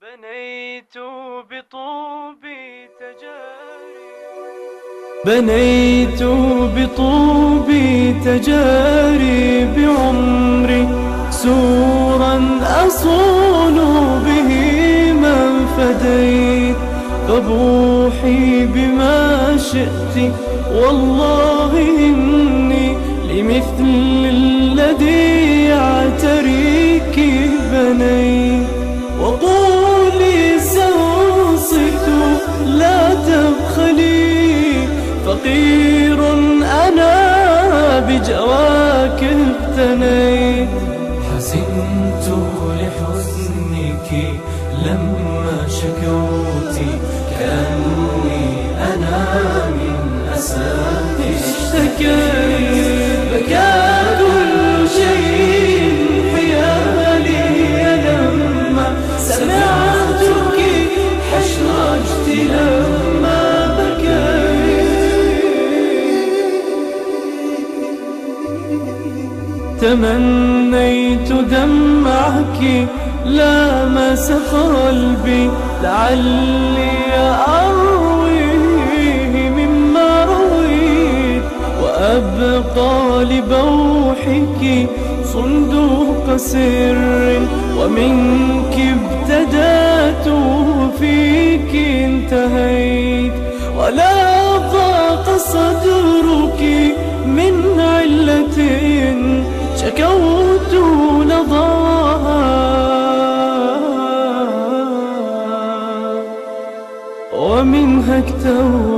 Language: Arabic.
بنيت بطوبي تجاري بعمري سورا أصون به من فديت، فبوحي بما شئت والله إني لمثل الذي يعتريك بنيت. وقولي سأنصت لا تبخلي، فقير أنا بجواك اغتنيت. حزنت لحزنك لما شكوتي، كأني أنا من أساك اشتكيت. بكى كل شيء حيالي لما سمعتك، حشرجت لما بكيت. تمنيت دمعك لامس قلبي، لعلي أرويه مما رويت، وأبقى لبوحك صندوق سر، ومنك ابتدأت وفيك انتهيت. ولا ضاق صدرك من علة شكوت لظاها، ومنها اكتوت